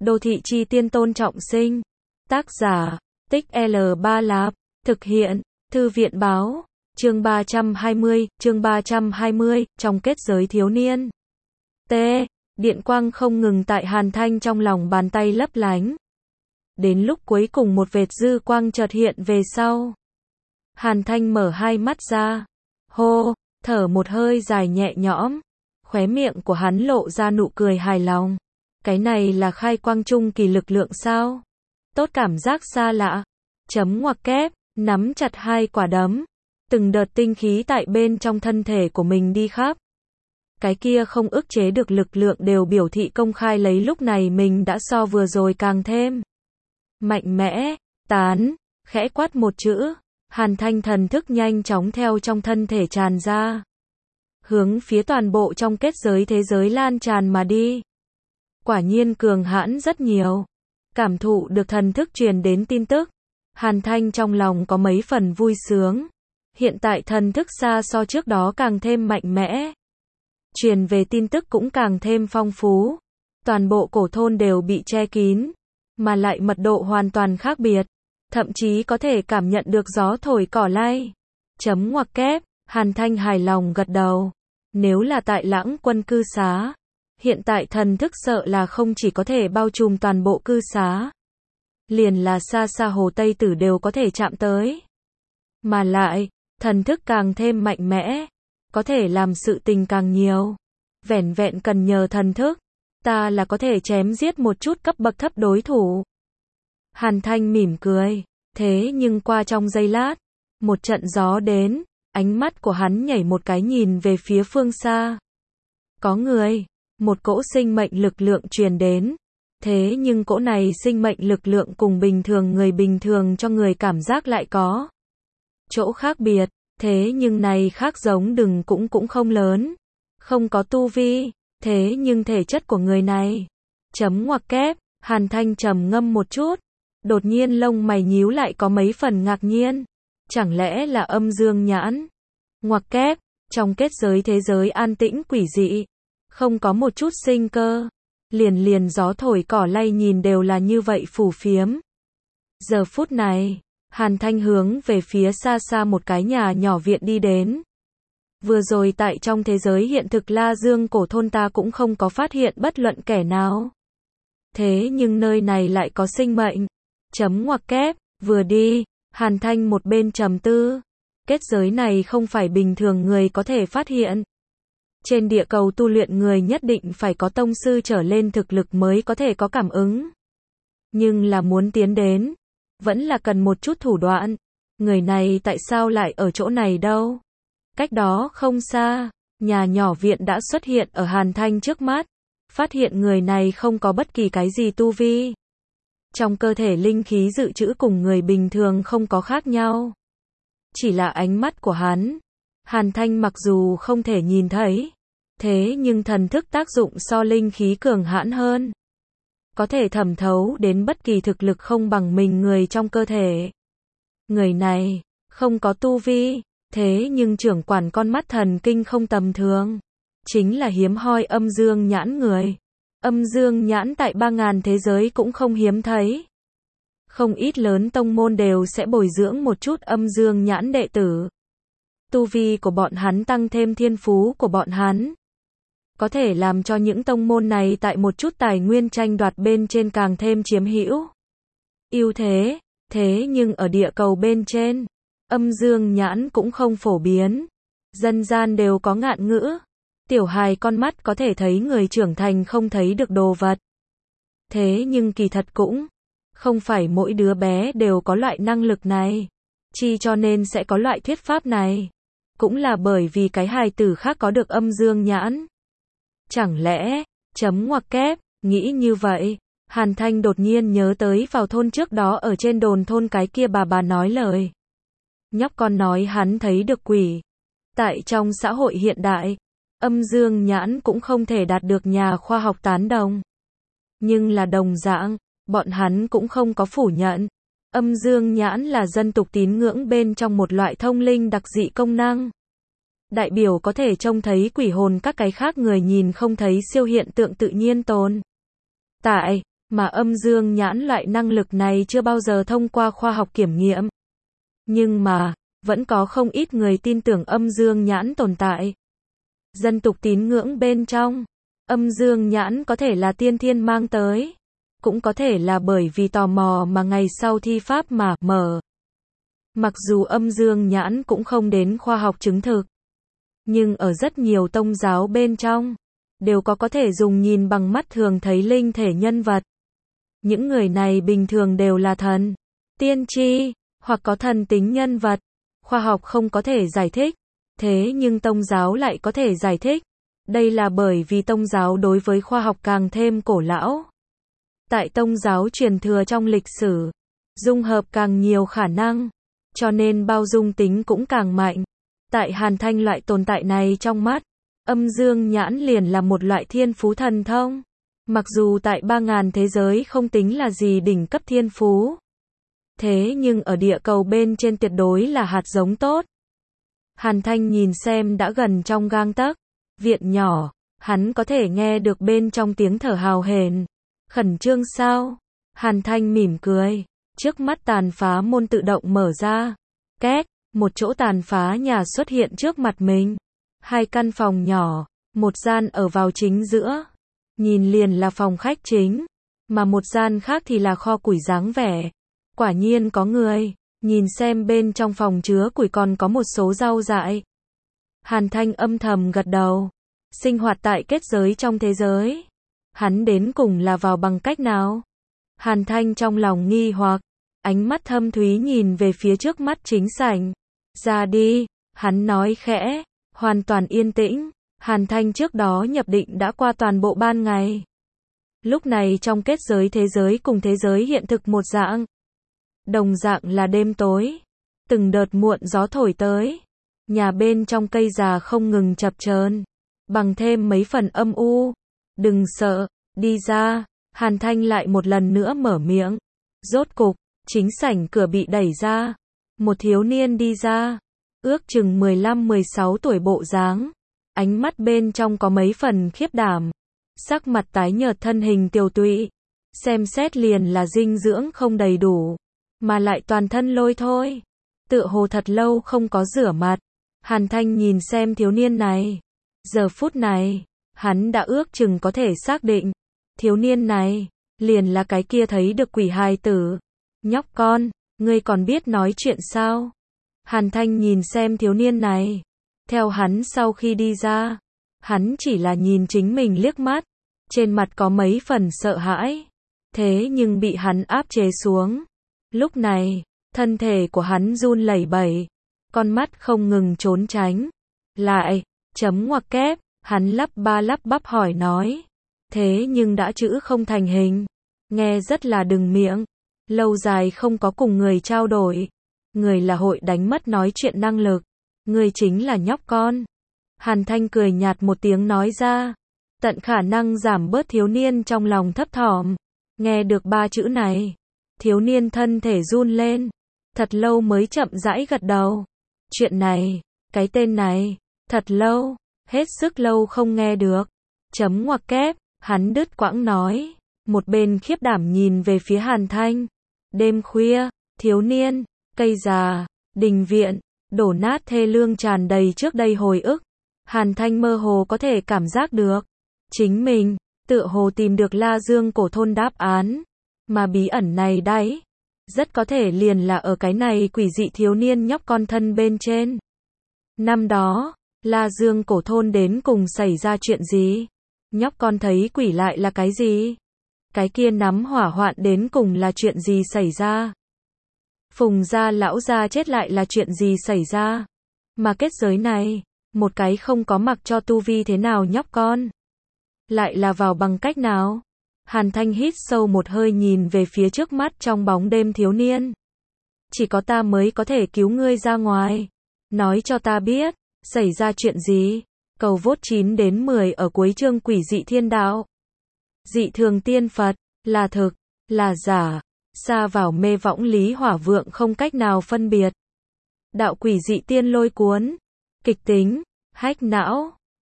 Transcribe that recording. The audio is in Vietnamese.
Đô thị chi tiên Tôn Trọng Sinh. Tác giả, Tích L Ba Lạp. Thực hiện, Thư viện báo. Chương 320, trong kết giới thiếu niên. T. Điện quang không ngừng tại Hàn Thanh trong lòng bàn tay lấp lánh. Đến lúc cuối cùng một vệt dư quang chợt hiện về sau. Hàn Thanh mở hai mắt ra. Hô, thở một hơi dài nhẹ nhõm. Khóe miệng của hắn lộ ra nụ cười hài lòng. Cái này là khai quang trung kỳ lực lượng sao? Tốt cảm giác xa lạ. Chấm ngoặc kép, nắm chặt hai quả đấm. Từng đợt tinh khí tại bên trong thân thể của mình đi khắp. Cái kia không ức chế được lực lượng đều biểu thị công khai lấy lúc này mình đã so vừa rồi càng thêm mạnh mẽ. Tán, khẽ quát một chữ. Hàn Thanh thần thức nhanh chóng theo trong thân thể tràn ra. Hướng phía toàn bộ trong kết giới thế giới lan tràn mà đi. Quả nhiên cường hãn rất nhiều. Cảm thụ được thần thức truyền đến tin tức. Hàn Thanh trong lòng có mấy phần vui sướng. Hiện tại thần thức xa so trước đó càng thêm mạnh mẽ. Truyền về tin tức cũng càng thêm phong phú. Toàn bộ cổ thôn đều bị che kín. Mà lại mật độ hoàn toàn khác biệt. Thậm chí có thể cảm nhận được gió thổi cỏ lay. Chấm ngoặc kép, Hàn Thanh hài lòng gật đầu. Nếu là tại Lãng Quân cư xá. Hiện tại thần thức sợ là không chỉ có thể bao trùm toàn bộ cư xá. Liền là xa xa Hồ Tây Tử đều có thể chạm tới. Mà lại, thần thức càng thêm mạnh mẽ. Có thể làm sự tình càng nhiều. Vẻn vẹn cần nhờ thần thức. Ta là có thể chém giết một chút cấp bậc thấp đối thủ. Hàn Thanh mỉm cười. Thế nhưng qua trong giây lát. Một trận gió đến. Ánh mắt của hắn nhảy một cái nhìn về phía phương xa. Có người. Một cỗ sinh mệnh lực lượng truyền đến. Thế nhưng cỗ này sinh mệnh lực lượng cùng người bình thường cho người cảm giác lại có chỗ khác biệt. Thế nhưng này khác giống đừng cũng không lớn. Không có tu vi. Thế nhưng thể chất của người này. Chấm ngoặc kép, Hàn Thanh trầm ngâm một chút. Đột nhiên lông mày nhíu lại có mấy phần ngạc nhiên. Chẳng lẽ là âm dương nhãn? Ngoặc kép, trong kết giới thế giới an tĩnh quỷ dị. Không có một chút sinh cơ. Liền gió thổi cỏ lay nhìn đều là như vậy phù phiếm. Giờ phút này, Hàn Thanh hướng về phía xa xa một cái nhà nhỏ viện đi đến. Vừa rồi tại trong thế giới hiện thực La Dương cổ thôn ta cũng không có phát hiện bất luận kẻ nào. Thế nhưng nơi này lại có sinh mệnh. Chấm ngoặc kép, vừa đi, Hàn Thanh một bên trầm tư. Kết giới này không phải bình thường người có thể phát hiện. Trên địa cầu tu luyện người nhất định phải có tông sư trở lên thực lực mới có thể có cảm ứng. Nhưng là muốn tiến đến, vẫn là cần một chút thủ đoạn. Người này tại sao lại ở chỗ này đâu? Cách đó không xa, nhà nhỏ viện đã xuất hiện ở Hàn Thanh trước mắt. Phát hiện người này không có bất kỳ cái gì tu vi. Trong cơ thể linh khí dự trữ cùng người bình thường không có khác nhau. Chỉ là ánh mắt của hắn. Hàn Thanh mặc dù không thể nhìn thấy. Thế nhưng thần thức tác dụng so linh khí cường hãn hơn. Có thể thẩm thấu đến bất kỳ thực lực không bằng mình người trong cơ thể. Người này, không có tu vi. Thế nhưng trưởng quản con mắt thần kinh không tầm thường. Chính là hiếm hoi âm dương nhãn người. Âm dương nhãn tại 3000 thế giới cũng không hiếm thấy. Không ít lớn tông môn đều sẽ bồi dưỡng một chút âm dương nhãn đệ tử. Tu vi của bọn hắn tăng thêm thiên phú của bọn hắn. Có thể làm cho những tông môn này tại một chút tài nguyên tranh đoạt bên trên càng thêm chiếm hữu ưu thế. Thế nhưng ở địa cầu bên trên, âm dương nhãn cũng không phổ biến. Dân gian đều có ngạn ngữ. Tiểu hài con mắt có thể thấy người trưởng thành không thấy được đồ vật. Thế nhưng kỳ thật cũng không phải mỗi đứa bé đều có loại năng lực này. Chi cho nên sẽ có loại thuyết pháp này. Cũng là bởi vì cái hài tử khác có được âm dương nhãn. Chẳng lẽ, chấm ngoặc kép, nghĩ như vậy. Hàn Thanh đột nhiên nhớ tới vào thôn trước đó ở trên đồn thôn cái kia bà nói lời. Nhóc con nói hắn thấy được quỷ. Tại trong xã hội hiện đại, âm dương nhãn cũng không thể đạt được nhà khoa học tán đồng. Nhưng là đồng dạng, bọn hắn cũng không có phủ nhận. Âm dương nhãn là dân tục tín ngưỡng bên trong một loại thông linh đặc dị công năng. Đại biểu có thể trông thấy quỷ hồn các cái khác người nhìn không thấy siêu hiện tượng tự nhiên tồn tại. mà âm dương nhãn loại năng lực này chưa bao giờ thông qua khoa học kiểm nghiệm. Nhưng mà, vẫn có không ít người tin tưởng âm dương nhãn tồn tại. Dân tục tín ngưỡng bên trong, âm dương nhãn có thể là tiên thiên mang tới, cũng có thể là bởi vì tò mò mà ngày sau thi pháp mà mở. Mặc dù âm dương nhãn cũng không đến khoa học chứng thực, nhưng ở rất nhiều tông giáo bên trong, đều có thể dùng nhìn bằng mắt thường thấy linh thể nhân vật. Những người này bình thường đều là thần, tiên tri, hoặc có thần tính nhân vật. Khoa học không có thể giải thích, thế nhưng tông giáo lại có thể giải thích. Đây là bởi vì tông giáo đối với khoa học càng thêm cổ lão. Tại tông giáo truyền thừa trong lịch sử, dung hợp càng nhiều khả năng, cho nên bao dung tính cũng càng mạnh. Tại Hàn Thanh loại tồn tại này trong mắt, âm dương nhãn liền là một loại thiên phú thần thông. Mặc dù tại 3.000 thế giới không tính là gì đỉnh cấp thiên phú, thế nhưng ở địa cầu bên trên tuyệt đối là hạt giống tốt. Hàn Thanh nhìn xem đã gần trong gang tấc, viện nhỏ, hắn có thể nghe được bên trong tiếng thở hào hển. Khẩn trương sao? Hàn Thanh mỉm cười, trước mắt tàn phá môn tự động mở ra. Két, một chỗ tàn phá nhà xuất hiện trước mặt mình. 2 căn phòng nhỏ, một gian ở vào chính giữa, nhìn liền là phòng khách chính, mà một gian khác thì là kho củi dáng vẻ. Quả nhiên có người, nhìn xem bên trong phòng chứa củi còn có một số rau dại. Hàn Thanh âm thầm gật đầu, sinh hoạt tại kết giới trong thế giới. Hắn đến cùng là vào bằng cách nào? Hàn Thanh trong lòng nghi hoặc, ánh mắt thâm thúy nhìn về phía trước mắt chính sảnh. Ra đi, hắn nói khẽ, hoàn toàn yên tĩnh. Hàn Thanh trước đó nhập định đã qua toàn bộ ban ngày. Lúc này trong kết giới thế giới cùng thế giới hiện thực một dạng. Đồng dạng là đêm tối. Từng đợt muộn gió thổi tới. Nhà bên trong cây già không ngừng chập chờn, bằng thêm mấy phần âm u. Đừng sợ, đi ra. Hàn Thanh lại một lần nữa mở miệng. Rốt cục, chính sảnh cửa bị đẩy ra. Một thiếu niên đi ra. Ước chừng 15-16 tuổi bộ dáng. Ánh mắt bên trong có mấy phần khiếp đảm. Sắc mặt tái nhợt, thân hình tiều tụy. Xem xét liền là dinh dưỡng không đầy đủ, mà lại toàn thân lôi thôi. Tựa hồ thật lâu không có rửa mặt. Hàn Thanh nhìn xem thiếu niên này. Giờ phút này, hắn đã ước chừng có thể xác định. Thiếu niên này, liền là cái kia thấy được quỷ hài tử. Nhóc con, ngươi còn biết nói chuyện sao? Hàn Thanh nhìn xem thiếu niên này. Theo hắn sau khi đi ra, hắn chỉ là nhìn chính mình liếc mắt. Trên mặt có mấy phần sợ hãi. Thế nhưng bị hắn áp chế xuống. Lúc này, thân thể của hắn run lẩy bẩy. Con mắt không ngừng trốn tránh. Lại, chấm ngoặc kép, hắn lắp ba lắp bắp hỏi nói. Thế nhưng đã chữ không thành hình. Nghe rất là đừng miệng. Lâu dài không có cùng người trao đổi. Người là hội đánh mất nói chuyện năng lực. Người chính là nhóc con. Hàn Thanh cười nhạt một tiếng nói ra. Tận khả năng giảm bớt thiếu niên trong lòng thấp thỏm. Nghe được 3 chữ này. Thiếu niên thân thể run lên. Thật lâu mới chậm rãi gật đầu. Chuyện này, cái tên này, thật lâu, hết sức lâu không nghe được. Chấm ngoặc kép, hắn đứt quãng nói. Một bên khiếp đảm nhìn về phía Hàn Thanh. Đêm khuya, thiếu niên, cây già, đình viện, đổ nát thê lương tràn đầy trước đây hồi ức. Hàn Thanh mơ hồ có thể cảm giác được. Chính mình, tựa hồ tìm được La Dương cổ thôn đáp án. Mà bí ẩn này đấy, rất có thể liền là ở cái này quỷ dị thiếu niên nhóc con thân bên trên. Năm đó, La Dương cổ thôn đến cùng xảy ra chuyện gì? Nhóc con thấy quỷ lại là cái gì? Cái kia nắm hỏa hoạn đến cùng là chuyện gì xảy ra? Phùng gia lão gia chết lại là chuyện gì xảy ra? Mà kết giới này, một cái không có mặc cho tu vi thế nào nhóc con. Lại là vào bằng cách nào? Hàn Thanh hít sâu một hơi nhìn về phía trước mắt trong bóng đêm thiếu niên. Chỉ có ta mới có thể cứu ngươi ra ngoài. Nói cho ta biết, xảy ra chuyện gì? Cầu vote 9 đến 10 ở cuối chương quỷ dị thiên đạo. Dị thường tiên Phật, là thực, là giả, xa vào mê võng lý hỏa vượng không cách nào phân biệt. Đạo quỷ dị tiên lôi cuốn, kịch tính, hack não.